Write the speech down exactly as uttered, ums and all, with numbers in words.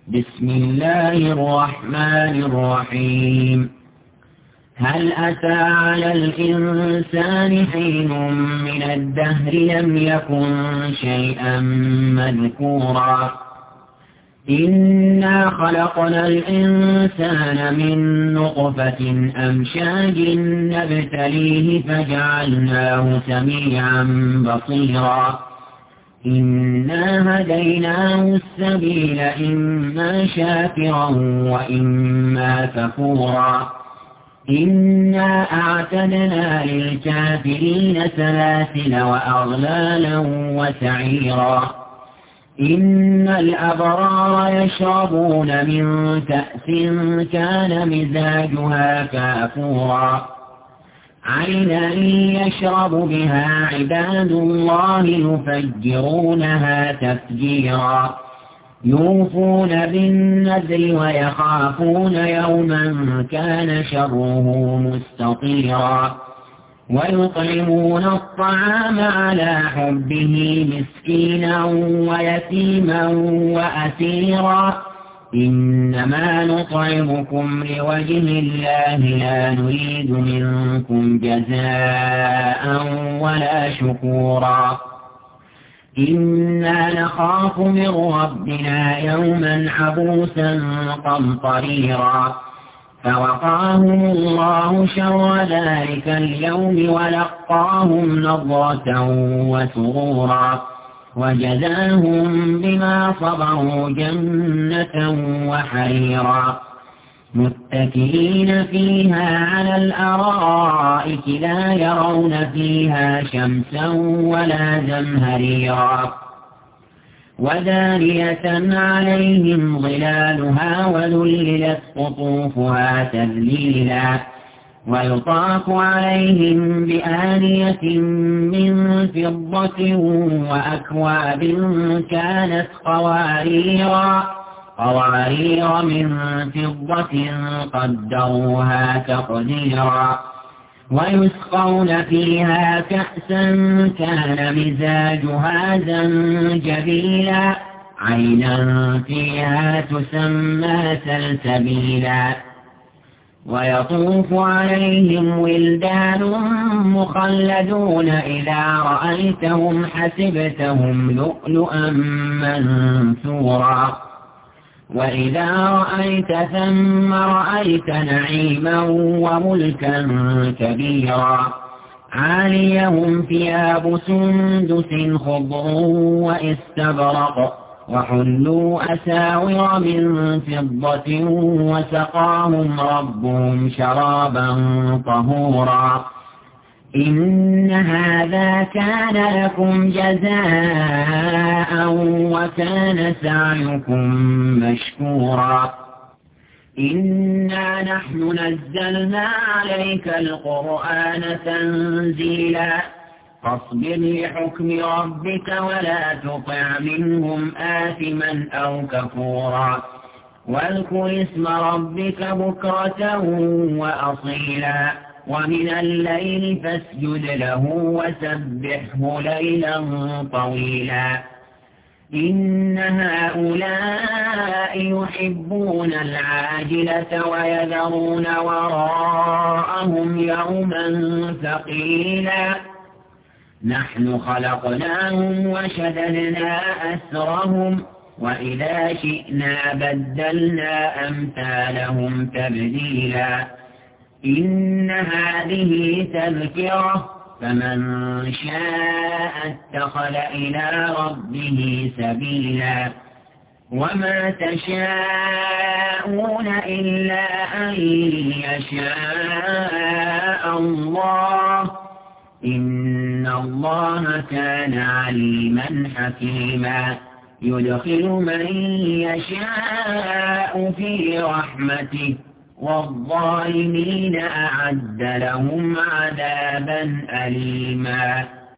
بسم الله الرحمن الرحيم. هل أتى على الإنسان حين من الدهر لم يكن شيئا مذكورا إنا خلقنا الإنسان من نطفة أمشاج نبتليه فجعلناه سميعا بصيرا إنا هديناه السبيل إما شاكرا وإما كفورا إنا أعتدنا للكافرين سلاسل وأغلالا وسعيرا إن الأبرار يشربون من كأس كان مزاجها كافورا عينا يشرب بها عباد الله يفجرونها تفجيرا يوفون بالنذر ويخافون يوما كان شره مستطيرا ويطعمون الطعام على حبه مسكينا ويتيما وأسيرا إنما نطعمكم لوجه الله لا نريد منكم جزاء ولا شكورا إنا نخاف من ربنا يوما عبوسا قمطريرا فوقاهم الله شر ذلك اليوم ولقاهم نضرة وسرورا وجزاهم بما صبروا جنة وحريرا متكئين فيها على الأرائك لا يرون فيها شمسا ولا زمهريرا ودانية عليهم ظلالها وذللت قطوفها تذليلا ويطاف عليهم بآنية من فضة وأكواب كانت قواريرا قوارير من فضة قدروها تقديرا ويسقون فيها كأسا كان مزاجها زنجبيلا عينا فيها تسمى سلسبيلا ويطوف عليهم ولدان مخلدون إذا رأيتهم حسبتهم لؤلؤا منثورا وإذا رأيت ثم رأيت نعيما وملكا كبيرا عاليهم ثياب سندس خضر واستبرق وحلوا أساور من فضة وسقاهم ربهم شرابا طهورا إن هذا كان لكم جزاء وكان سعيكم مشكورا إنا نحن نزلنا عليك القرآن تنزيلا فاصبر لحكم ربك ولا تطع منهم آثما أو كفورا واذكر اسم ربك بكرة وأصيلا ومن الليل فاسجد له وسبحه ليلا طويلا إن هؤلاء يحبون العاجلة ويذرون وراءهم يوما ثقيلا نحن خلقناهم وشددنا أسرهم وإذا شئنا بدلنا أمثالهم تبديلا إن هذه تذكرة فمن شاء اتخذ إلى ربه سبيلا وما تشاءون إلا أن يشاء الله إن الله كان عليما حكيما يدخل من يشاء في رحمته والظالمين أعد لهم عذابا أليما.